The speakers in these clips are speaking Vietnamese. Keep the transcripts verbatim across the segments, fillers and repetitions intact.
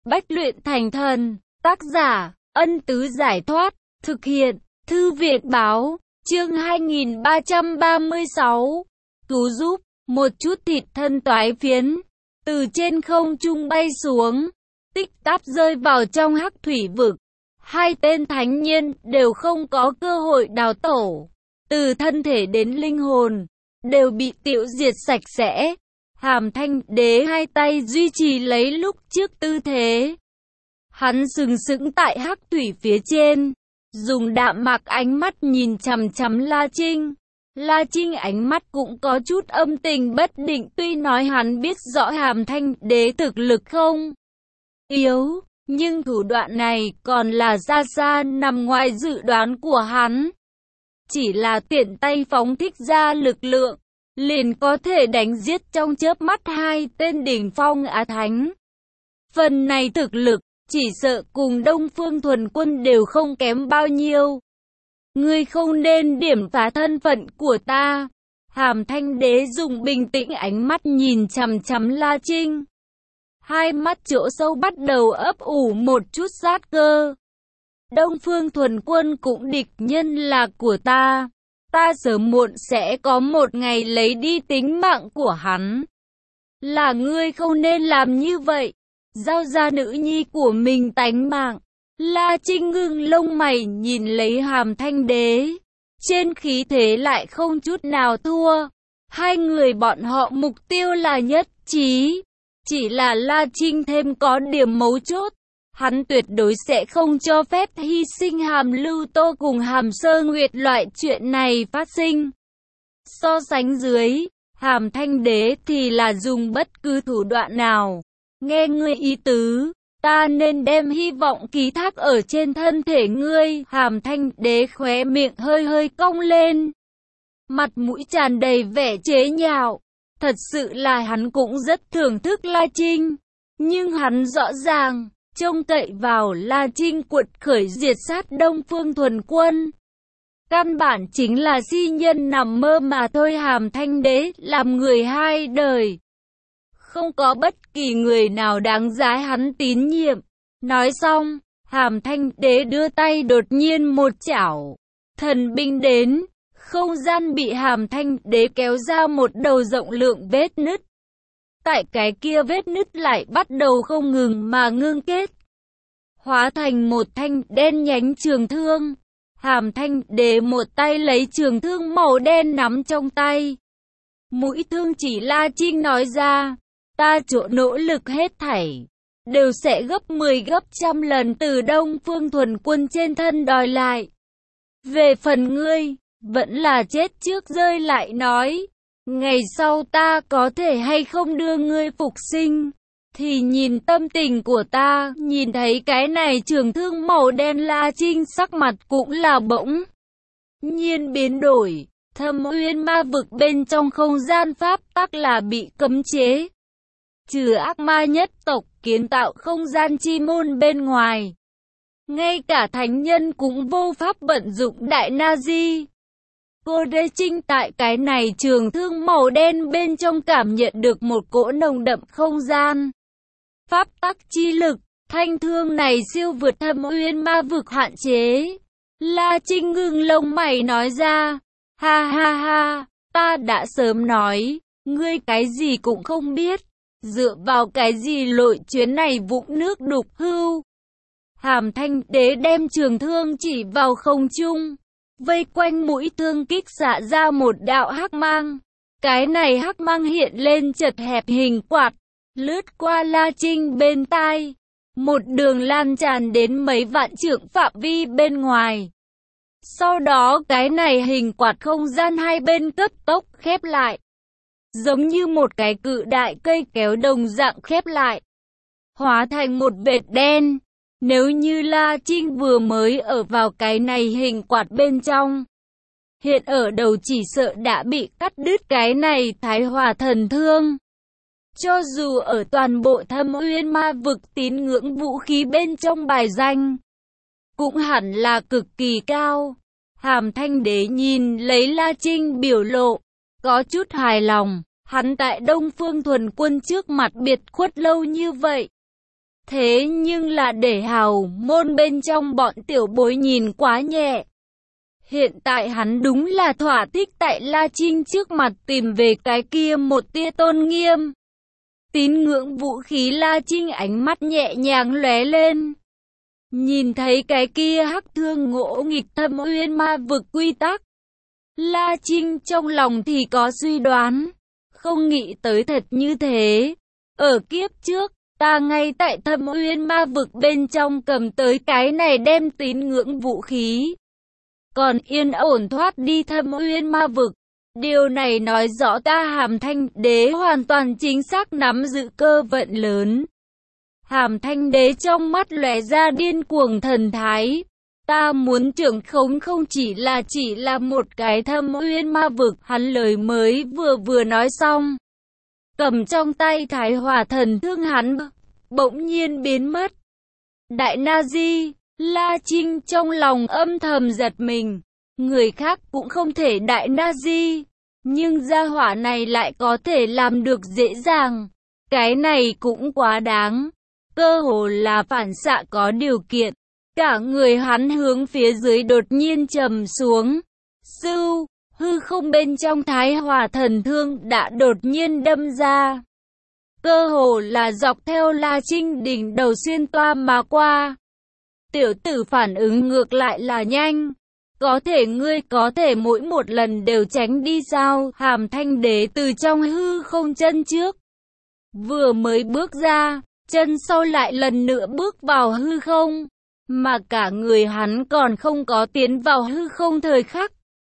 Bách luyện thành thần. Tác giả, Ân Tứ Giải Thoát. Thực hiện, Thư viện Báo. Chương hai nghìn ba trăm ba mươi sáu. Cứu giúp, một chút thịt thân toái phiến. Từ trên không trung bay xuống. Tích tắp rơi vào trong hắc thủy vực. Hai tên thánh nhiên đều không có cơ hội đào tổ. Từ thân thể đến linh hồn, đều bị tiêu diệt sạch sẽ. Hàm Thanh Đế hai tay duy trì lấy lúc trước tư thế. Hắn sừng sững tại hắc thủy phía trên, dùng đạm mạc ánh mắt nhìn chằm chằm La Trinh. La Trinh ánh mắt cũng có chút âm tình bất định, tuy nói hắn biết rõ Hàm Thanh Đế thực lực không yếu, nhưng thủ đoạn này còn là xa xa nằm ngoài dự đoán của hắn. Chỉ là tiện tay phóng thích ra lực lượng, liền có thể đánh giết trong chớp mắt hai tên đỉnh phong Á Thánh. Phần này thực lực, chỉ sợ cùng Đông Phương Thuần Quân đều không kém bao nhiêu. Ngươi không nên điểm phá thân phận của ta. Hàm Thanh Đế dùng bình tĩnh ánh mắt nhìn chằm chằm La Trinh. Hai mắt chỗ sâu bắt đầu ấp ủ một chút sát cơ. Đông Phương Thuần Quân cũng địch nhân là của ta. Ta sớm muộn sẽ có một ngày lấy đi tính mạng của hắn. Là ngươi không nên làm như vậy. Giao ra nữ nhi của mình tánh mạng. La Trinh ngưng lông mày nhìn lấy Hàm Thanh Đế. Trên khí thế lại không chút nào thua. Hai người bọn họ mục tiêu là nhất trí. Chỉ là La Trinh thêm có điểm mấu chốt. Hắn tuyệt đối sẽ không cho phép hy sinh Hàm Lưu Tô cùng Hàm Sơ Nguyệt loại chuyện này phát sinh. So sánh dưới, Hàm Thanh Đế thì là dùng bất cứ thủ đoạn nào. Nghe ngươi ý tứ, ta nên đem hy vọng ký thác ở trên thân thể ngươi. Hàm Thanh Đế khóe miệng hơi hơi cong lên. Mặt mũi tràn đầy vẻ chế nhạo. Thật sự là hắn cũng rất thưởng thức La Trinh. Nhưng hắn rõ ràng, trông cậy vào La Trinh cuột khởi diệt sát Đông Phương Thuần Quân. Căn bản chính là si nhân nằm mơ mà thôi. Hàm Thanh Đế làm người hai đời. Không có bất kỳ người nào đáng giá hắn tín nhiệm. Nói xong, Hàm Thanh Đế đưa tay đột nhiên một chảo. Thần binh đến, không gian bị Hàm Thanh Đế kéo ra một đầu rộng lượng vết nứt. Tại cái kia vết nứt lại bắt đầu không ngừng mà ngưng kết. Hóa thành một thanh đen nhánh trường thương. Hàm Thanh Đế một tay lấy trường thương màu đen nắm trong tay. Mũi thương chỉ La Trinh nói ra. Ta chỗ nỗ lực hết thảy, đều sẽ gấp mười gấp trăm lần từ Đông Phương Thuần Quân trên thân đòi lại. Về phần ngươi, vẫn là chết trước rơi lại nói. Ngày sau ta có thể hay không đưa ngươi phục sinh, thì nhìn tâm tình của ta. Nhìn thấy cái này trường thương màu đen, La Trinh sắc mặt cũng là bỗng nhiên biến đổi. Thâm Uyên Ma vực bên trong không gian pháp tắc là bị cấm chế. Trừ ác ma nhất tộc kiến tạo không gian chi môn bên ngoài, ngay cả thánh nhân cũng vô pháp vận dụng đại na di. Cô Đê Trinh tại cái này trường thương màu đen bên trong cảm nhận được một cỗ nồng đậm không gian pháp tắc chi lực. Thanh thương này siêu vượt Thâm Uyên Ma vực hạn chế. La Trinh ngưng lông mày nói ra. Ha ha ha, ta đã sớm nói, ngươi cái gì cũng không biết. Dựa vào cái gì lội chuyến này vũng nước đục hưu. Hàm Thanh Đế đem trường thương chỉ vào không trung, vây quanh mũi thương kích xạ ra một đạo hắc mang. Cái này hắc mang hiện lên chật hẹp hình quạt, lướt qua La Trinh bên tai, một đường lan tràn đến mấy vạn trượng phạm vi bên ngoài. Sau đó cái này hình quạt không gian hai bên cấp tốc khép lại, giống như một cái cự đại cây kéo đồng dạng khép lại, hóa thành một vệt đen. Nếu như La Trinh vừa mới ở vào cái này hình quạt bên trong, hiện ở đầu chỉ sợ đã bị cắt đứt cái này Thái Hỏa thần thương. Cho dù ở toàn bộ Thâm Uyên Ma vực tín ngưỡng vũ khí bên trong bài danh, cũng hẳn là cực kỳ cao. Hàm Thanh Đế nhìn lấy La Trinh biểu lộ, có chút hài lòng. Hắn tại Đông Phương Thuần Quân trước mặt biệt khuất lâu như vậy, Thế nhưng là để hào môn bên trong bọn tiểu bối nhìn quá nhẹ. Hiện tại hắn đúng là thỏa thích tại La Trinh trước mặt tìm về cái kia một tia tôn nghiêm. Tín ngưỡng vũ khí La Trinh ánh mắt nhẹ nhàng lóe lên. Nhìn thấy cái kia hắc thương ngỗ nghịch thâm uyên ma vực quy tắc. La Trinh trong lòng thì có suy đoán. Không nghĩ tới thật như thế. Ở kiếp trước, ta ngay tại thâm uyên ma vực bên trong cầm tới cái này đem tín ngưỡng vũ khí. Còn yên ổn thoát đi thâm uyên ma vực. Điều này nói rõ ta Hàm Thanh Đế hoàn toàn chính xác nắm giữ cơ vận lớn. Hàm Thanh Đế trong mắt lóe ra điên cuồng thần thái. Ta muốn trưởng khống không chỉ là chỉ là một cái thâm uyên ma vực. Hắn lời mới vừa vừa nói xong. Cầm trong tay Thái Hỏa Thần Thương hắn bỗng nhiên biến mất. Đại Na Di, La Trinh trong lòng âm thầm giật mình. Người khác cũng không thể Đại Na Di, nhưng gia hỏa này lại có thể làm được dễ dàng. Cái này cũng quá đáng. Cơ hồ là phản xạ có điều kiện. Cả người hắn hướng phía dưới đột nhiên trầm xuống. Sưu, hư không bên trong Thái Hỏa Thần Thương đã đột nhiên đâm ra. Cơ hồ là dọc theo La Trinh đỉnh đầu xuyên toa mà qua. Tiểu tử phản ứng ngược lại là nhanh. Có thể ngươi có thể mỗi một lần đều tránh đi sao? Hàm Thanh Đế từ trong hư không chân trước. Vừa mới bước ra, chân sau lại lần nữa bước vào hư không. Mà cả người hắn còn không có tiến vào hư không thời khắc.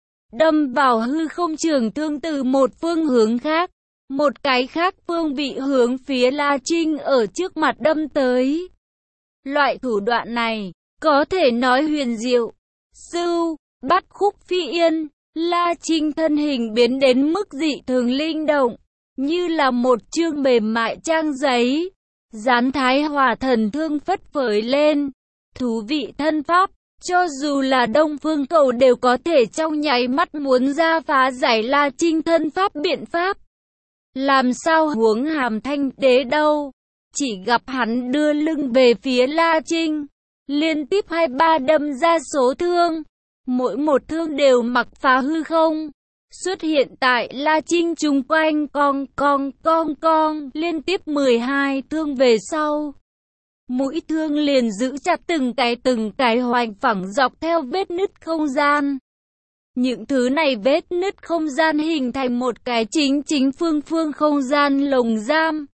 Đâm vào hư không trường thương từ một phương hướng khác. Một cái khác phương vị hướng phía La Trinh ở trước mặt đâm tới. Loại thủ đoạn này, có thể nói huyền diệu. Sưu, bắt khúc phi yên, La Trinh thân hình biến đến mức dị thường linh động. Như là một chương mềm mại trang giấy. Dán Thái Hỏa Thần Thương phất phới lên. Thú vị thân pháp. Cho dù là Đông Phương Cầu đều có thể trong nháy mắt muốn ra phá giải La Trinh thân pháp biện pháp. Làm sao huống Hàm Thanh Đế đâu. Chỉ gặp hắn đưa lưng về phía La Trinh. Liên tiếp hai ba đâm ra số thương. Mỗi một thương đều mặc phá hư không. Xuất hiện tại La Trinh chung quanh cong cong cong cong. Liên tiếp mười hai thương về sau. Mũi thương liền giữ chặt từng cái từng cái hoành phẳng dọc theo vết nứt không gian. Những thứ này vết nứt không gian hình thành một cái chính chính phương phương không gian lồng giam.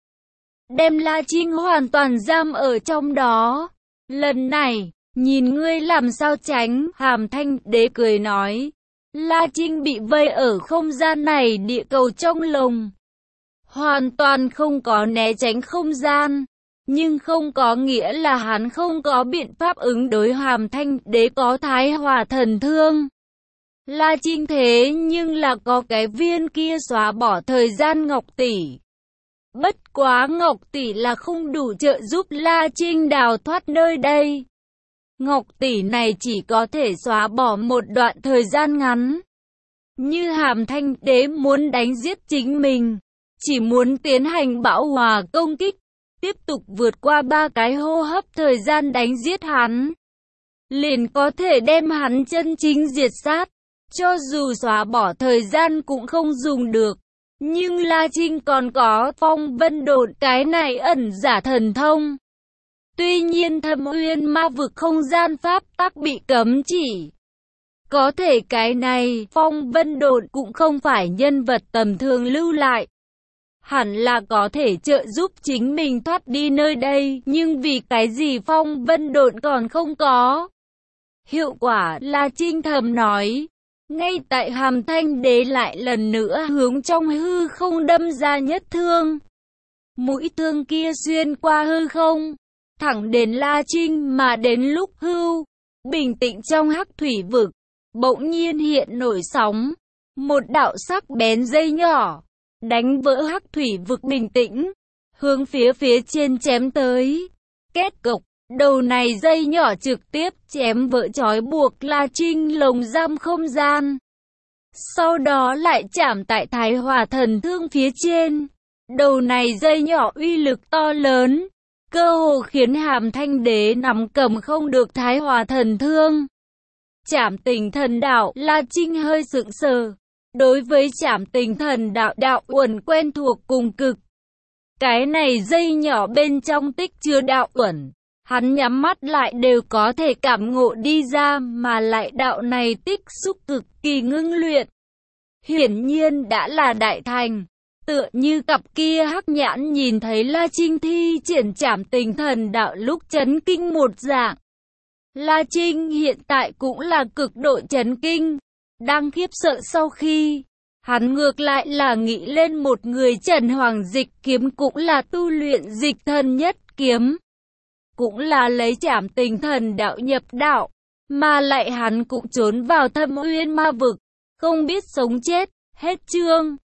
Đem La Trinh hoàn toàn giam ở trong đó. Lần này, nhìn ngươi làm sao tránh, Hàm Thanh Đế cười nói. La Trinh bị vây ở không gian này địa cầu trong lồng. Hoàn toàn không có né tránh không gian. Nhưng không có nghĩa là hắn không có biện pháp ứng đối. Hàm Thanh Đế có Thái Hỏa Thần Thương. La Trinh thế nhưng là có cái viên kia xóa bỏ thời gian ngọc tỷ. Bất quá ngọc tỷ là không đủ trợ giúp La Trinh đào thoát nơi đây. Ngọc tỷ này chỉ có thể xóa bỏ một đoạn thời gian ngắn. Như Hàm Thanh Đế muốn đánh giết chính mình, chỉ muốn tiến hành bão hòa công kích, tiếp tục vượt qua ba cái hô hấp thời gian đánh giết hắn, liền có thể đem hắn chân chính diệt sát. Cho dù xóa bỏ thời gian cũng không dùng được. Nhưng La Trinh còn có phong vân độn cái này ẩn giả thần thông. Tuy nhiên thâm uyên ma vực không gian pháp tắc bị cấm chỉ. Có thể cái này phong vân độn cũng không phải nhân vật tầm thường lưu lại. Hẳn là có thể trợ giúp chính mình thoát đi nơi đây. Nhưng vì cái gì phong vân độn còn không có hiệu quả? La Trinh thầm nói. Ngay tại Hàm Thanh Đế lại lần nữa hướng trong hư không đâm ra nhất thương. Mũi thương kia xuyên qua hư không, thẳng đến La Trinh mà đến lúc hưu, bình tĩnh trong hắc thủy vực, bỗng nhiên hiện nổi sóng. Một đạo sắc bén dây nhỏ, đánh vỡ hắc thủy vực bình tĩnh, hướng phía phía trên chém tới. Kết cục. Đầu này dây nhỏ trực tiếp chém vỡ trói buộc La Trinh lồng giam không gian. Sau đó lại chạm tại Thái Hỏa Thần Thương phía trên. Đầu này dây nhỏ uy lực to lớn. cơ hồ khiến Hàm Thanh Đế nắm cầm không được Thái Hòa thần thương. Trảm Tình Thần Đạo, La Trinh hơi sững sờ. Đối với Trảm Tình Thần Đạo, Đạo Uẩn quen thuộc cùng cực. Cái này dây nhỏ bên trong tích chứa Đạo Uẩn, hắn nhắm mắt lại đều có thể cảm ngộ đi ra, mà lại đạo này tích xúc cực kỳ ngưng luyện. Hiển nhiên đã là đại thành. Tựa như cặp kia hắc nhãn nhìn thấy La Trinh thi triển Trảm Tình Thần Đạo lúc chấn kinh một dạng. La Trinh hiện tại cũng là cực độ chấn kinh, đang khiếp sợ sau khi hắn ngược lại là nghĩ lên một người Trần Hoàng Dịch Kiếm cũng là tu luyện dịch thần nhất kiếm, cũng là lấy Trảm Tình Thần Đạo nhập đạo, mà lại hắn cũng trốn vào Thâm Uyên Ma Vực, không biết sống chết. Hết chương.